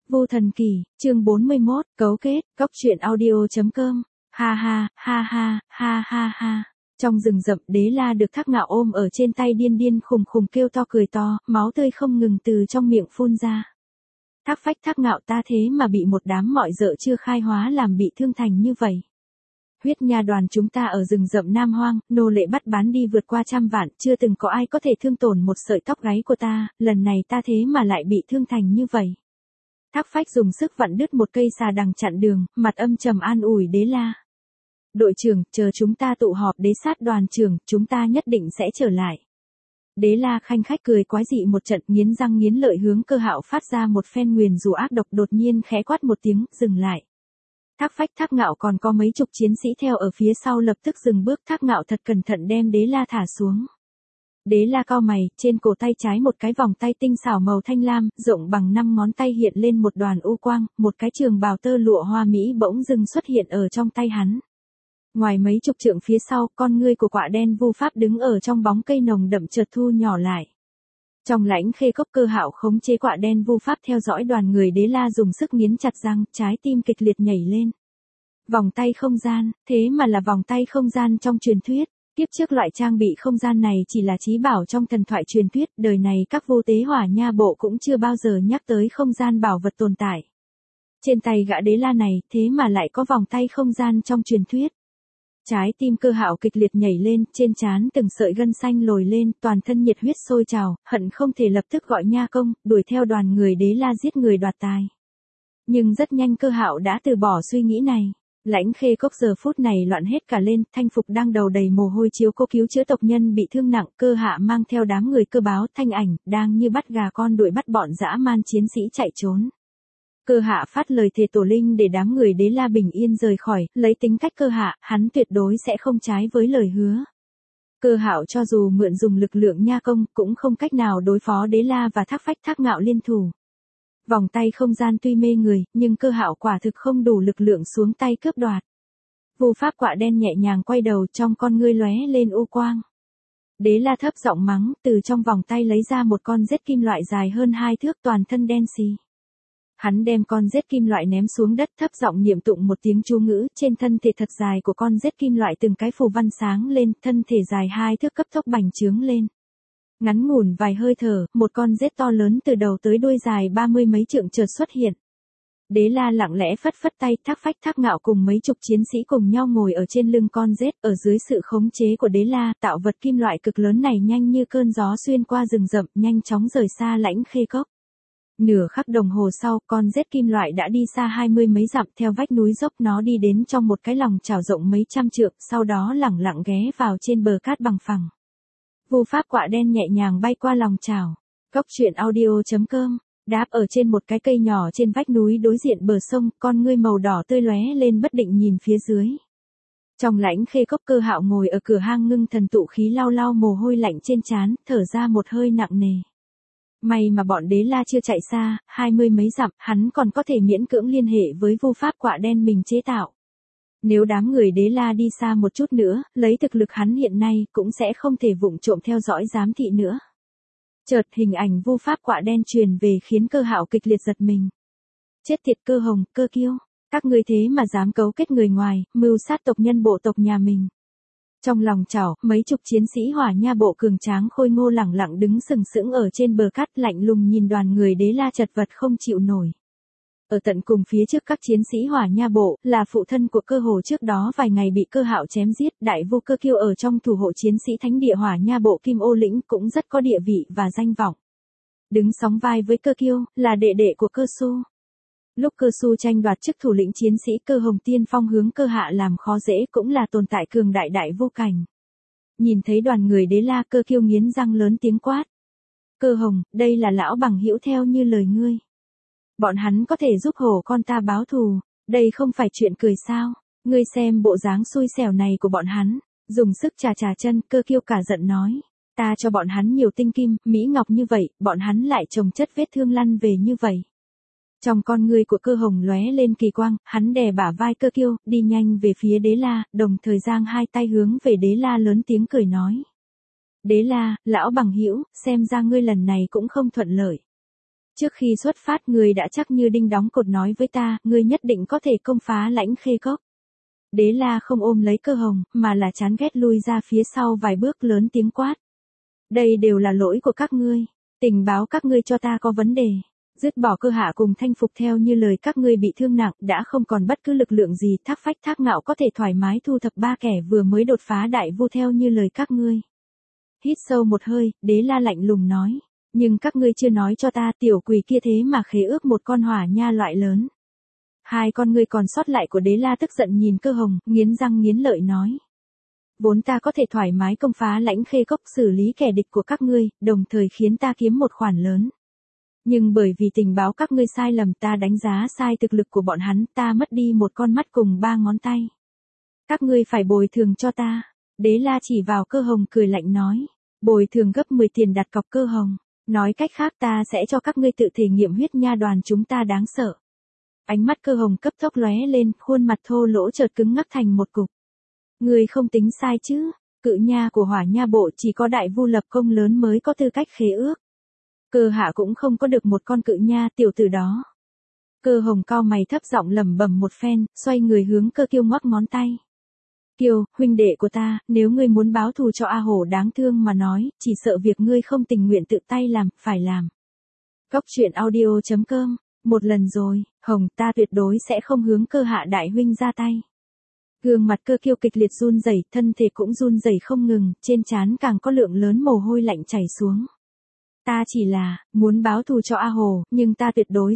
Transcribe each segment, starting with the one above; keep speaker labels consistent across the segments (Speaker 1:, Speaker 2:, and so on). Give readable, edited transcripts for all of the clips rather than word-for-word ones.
Speaker 1: Vô Thần Kỳ, chương 41, cấu kết, góc truyện audio.com, ha ha, ha ha, ha ha ha. Trong rừng rậm, Đế La được Thác Ngạo ôm ở trên tay điên điên khùng khùng kêu to cười to, máu tươi không ngừng từ trong miệng phun ra. Thác Phách Thác Ngạo, ta thế mà bị một đám mọi dợ chưa khai hóa làm bị thương thành như vậy. Huyết nha đoàn chúng ta ở rừng rậm Nam Hoang, nô lệ bắt bán đi vượt qua 100 vạn, chưa từng có ai có thể thương tổn một sợi tóc gáy của ta, lần này ta thế mà lại bị thương thành như vậy. Thác Phách dùng sức vặn đứt một cây xà đằng chặn đường, mặt âm trầm an ủi Đế La. Đội trưởng, chờ chúng ta tụ họp Đế Sát đoàn trưởng, chúng ta nhất định sẽ trở lại. Đế La khanh khách cười quái dị một trận, nghiến răng nghiến lợi hướng Cơ Hạo phát ra một phen nguyền rủa ác độc, đột nhiên khẽ quát một tiếng, dừng lại. Thác Phách Thác Ngạo còn có mấy chục chiến sĩ theo ở phía sau lập tức dừng bước. Thác Ngạo thật cẩn thận đem Đế La thả xuống. Đế La cau mày, trên cổ tay trái một cái vòng tay tinh xảo màu thanh lam, rộng bằng 5 ngón tay hiện lên một đoàn u quang, một cái trường bào tơ lụa hoa mỹ bỗng dưng xuất hiện ở trong tay hắn. Ngoài mấy chục trượng phía sau, con ngươi của quạ đen vu pháp đứng ở trong bóng cây nồng đậm chợt thu nhỏ lại. Trong lãnh khê cốc, Cơ Hạo khống chế quạ đen vu pháp theo dõi đoàn người Đế La dùng sức nghiến chặt răng, trái tim kịch liệt nhảy lên. Vòng tay không gian, thế mà là vòng tay không gian trong truyền thuyết. Tiếp trước loại trang bị không gian này chỉ là chí bảo trong thần thoại truyền thuyết, đời này các vô tế hỏa nha bộ cũng chưa bao giờ nhắc tới không gian bảo vật tồn tại. Trên tay gã Đế La này, thế mà lại có vòng tay không gian trong truyền thuyết. Trái tim Cơ Hạo kịch liệt nhảy lên, trên trán từng sợi gân xanh lồi lên, toàn thân nhiệt huyết sôi trào, hận không thể lập tức gọi nha công, đuổi theo đoàn người Đế La giết người đoạt tài. Nhưng rất nhanh Cơ Hạo đã từ bỏ suy nghĩ này. Lãnh khê cốc giờ phút này loạn hết cả lên, Thanh Phục đang đầu đầy mồ hôi chiếu cố cứu chữa tộc nhân bị thương nặng, Cơ Hạ mang theo đám người Cơ Báo, Thanh Ảnh, đang như bắt gà con đuổi bắt bọn dã man chiến sĩ chạy trốn. Cơ Hạ phát lời thề tổ linh để đám người Đế La bình yên rời khỏi, lấy tính cách Cơ Hạ, hắn tuyệt đối sẽ không trái với lời hứa. Cơ Hạo cho dù mượn dùng lực lượng nha công, cũng không cách nào đối phó Đế La và Thác Phách Thác Ngạo liên thủ. Vòng tay không gian tuy mê người, nhưng Cơ Hạo quả thực không đủ lực lượng xuống tay cướp đoạt. Vu pháp quạ đen nhẹ nhàng quay đầu, trong con ngươi lóe lên u quang. Đế La thấp giọng mắng, từ trong vòng tay lấy ra một con rết kim loại dài hơn 2 thước, toàn thân đen xì. Hắn đem con rết kim loại ném xuống đất, thấp giọng niệm tụng một tiếng chú ngữ, trên thân thể thật dài của con rết kim loại từng cái phù văn sáng lên, thân thể dài 2 thước cấp tốc bành trướng lên. Ngắn ngủn vài hơi thở, một con rết to lớn từ đầu tới đuôi dài 30 mấy trượng chợt xuất hiện. Đế La lặng lẽ phất phất tay, Thác Phách Thác Ngạo cùng mấy chục chiến sĩ cùng nhau ngồi ở trên lưng con rết, ở dưới sự khống chế của Đế La, tạo vật kim loại cực lớn này nhanh như cơn gió xuyên qua rừng rậm, nhanh chóng rời xa lãnh khê cốc. Nửa khắc đồng hồ sau, con rết kim loại đã đi xa 20 mấy dặm, theo vách núi dốc nó đi đến trong một cái lòng chảo rộng mấy trăm trượng, sau đó lẳng lặng ghé vào trên bờ cát bằng phẳng. Vu pháp quạ đen nhẹ nhàng bay qua lòng chảo. Góc truyện audio.com, đáp ở trên một cái cây nhỏ trên vách núi đối diện bờ sông, con ngươi màu đỏ tươi lóe lên bất định nhìn phía dưới. Trong lãnh khê cốc, Cơ Hạo ngồi ở cửa hang ngưng thần tụ khí, lau lau mồ hôi lạnh trên trán, thở ra một hơi nặng nề. May mà bọn Đế La chưa chạy xa, 20 mấy dặm, hắn còn có thể miễn cưỡng liên hệ với vu pháp quạ đen mình chế tạo. Nếu đám người Đế La đi xa một chút nữa, lấy thực lực hắn hiện nay, cũng sẽ không thể vụng trộm theo dõi giám thị nữa. Chợt hình ảnh vu pháp quạ đen truyền về khiến Cơ Hạo kịch liệt giật mình. Chết tiệt Cơ Hồng, Cơ Kiêu, các ngươi thế mà dám cấu kết người ngoài, mưu sát tộc nhân bộ tộc nhà mình. Trong lòng chảo, mấy chục chiến sĩ hỏa nha bộ cường tráng khôi ngô lẳng lặng đứng sừng sững ở trên bờ cát, lạnh lùng nhìn đoàn người Đế La chật vật không chịu nổi. Ở tận cùng phía trước các chiến sĩ hỏa nha bộ, là phụ thân của Cơ Hồ trước đó vài ngày bị Cơ Hạo chém giết, đại vô Cơ Kiêu ở trong thủ hộ chiến sĩ thánh địa hỏa nha bộ Kim Ô lĩnh cũng rất có địa vị và danh vọng. Đứng sóng vai với Cơ Kiêu, là đệ đệ của Cơ Xu. Lúc Cơ Xu tranh đoạt chức thủ lĩnh chiến sĩ Cơ Hồng tiên phong hướng Cơ Hạ làm khó dễ, cũng là tồn tại cường đại đại vô cảnh. Nhìn thấy đoàn người Đế La, Cơ Kiêu nghiến răng lớn tiếng quát. Cơ Hồng, đây là lão bằng hữu theo như lời ngươi. Bọn hắn có thể giúp hổ con ta báo thù, đây không phải chuyện cười sao, ngươi xem bộ dáng xui xẻo này của bọn hắn, dùng sức chà chà chân, Cơ Kiêu cả giận nói. Ta cho bọn hắn nhiều tinh kim, mỹ ngọc như vậy, bọn hắn lại chồng chất vết thương lăn về như vậy. Trong con ngươi của Cơ Hồng lóe lên kỳ quang, hắn đè bả vai Cơ Kiêu, đi nhanh về phía Đế La, đồng thời giang hai tay hướng về Đế La lớn tiếng cười nói. Đế La, lão bằng hữu, xem ra ngươi lần này cũng không thuận lợi. Trước khi xuất phát ngươi đã chắc như đinh đóng cột nói với ta, ngươi nhất định có thể công phá Lãnh Khê Cốc. Đế La không ôm lấy Cơ Hồng, mà là chán ghét lui ra phía sau vài bước lớn tiếng quát. Đây đều là lỗi của các ngươi. Tình báo các ngươi cho ta có vấn đề. Dứt bỏ Cơ Hạ cùng Thanh Phục theo như lời các ngươi bị thương nặng, đã không còn bất cứ lực lượng gì, Thác Phách Thác Ngạo có thể thoải mái thu thập 3 kẻ vừa mới đột phá đại vu theo như lời các ngươi. Hít sâu một hơi, Đế La lạnh lùng nói. Nhưng các ngươi chưa nói cho ta tiểu quỷ kia thế mà khế ước một con hỏa nha loại lớn. Hai con ngươi còn sót lại của Đế La tức giận nhìn Cơ Hồng, nghiến răng nghiến lợi nói. Vốn ta có thể thoải mái công phá Lãnh Khê Cốc xử lý kẻ địch của các ngươi, đồng thời khiến ta kiếm một khoản lớn. Nhưng bởi vì tình báo các ngươi sai lầm ta đánh giá sai thực lực của bọn hắn, ta mất đi một con mắt cùng 3 ngón tay. Các ngươi phải bồi thường cho ta. Đế La chỉ vào Cơ Hồng cười lạnh nói. Bồi thường gấp 10 tiền đặt cọc Cơ Hồng. Nói cách khác ta sẽ cho các ngươi tự thể nghiệm huyết nha đoàn chúng ta đáng sợ. Ánh mắt Cơ Hồng cấp tốc lóe lên, khuôn mặt thô lỗ chợt cứng ngắc thành một cục. Ngươi không tính sai chứ, cự nha của hỏa nha bộ chỉ có đại vu lập công lớn mới có tư cách khế ước. Cơ Hạ cũng không có được một con cự nha tiểu tử đó. Cơ Hồng cau mày thấp giọng lẩm bẩm một phen, xoay người hướng Cơ Kiêu ngoắc ngón tay. Kiều, huynh đệ của ta, nếu ngươi muốn báo thù cho A Hổ đáng thương mà nói, chỉ sợ việc ngươi không tình nguyện tự tay làm, phải làm. Góc truyện audio.com, một lần rồi, Hồng ta tuyệt đối sẽ không hướng Cơ Hạ đại huynh ra tay. Gương mặt Cơ Kiêu kịch liệt run rẩy, thân thể cũng run rẩy không ngừng, trên trán càng có lượng lớn mồ hôi lạnh chảy xuống. Ta chỉ là, muốn báo thù cho A Hồ, nhưng ta tuyệt đối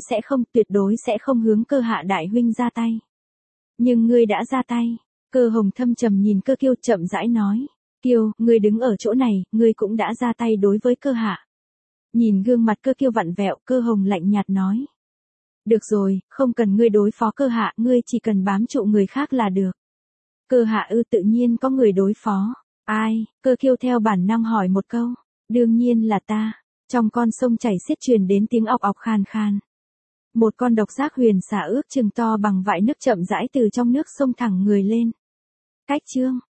Speaker 1: sẽ không hướng Cơ Hạ đại huynh ra tay. Nhưng ngươi đã ra tay. Cơ Hồng thâm trầm nhìn Cơ Kiêu chậm rãi nói. Kiêu, ngươi đứng ở chỗ này, ngươi cũng đã ra tay đối với Cơ Hạ. Nhìn gương mặt Cơ Kiêu vặn vẹo, Cơ Hồng lạnh nhạt nói. Được rồi, không cần ngươi đối phó Cơ Hạ, ngươi chỉ cần bám trụ người khác là được. Cơ Hạ tự nhiên có người đối phó. Ai? Cơ Kiêu theo bản năng hỏi một câu. Đương nhiên là ta. Trong con sông chảy xiết truyền đến tiếng ọc ọc khan khan. Một con độc giác huyền xà ước chừng to bằng vại nước chậm rãi từ trong nước sông thẳng người lên. Cách chương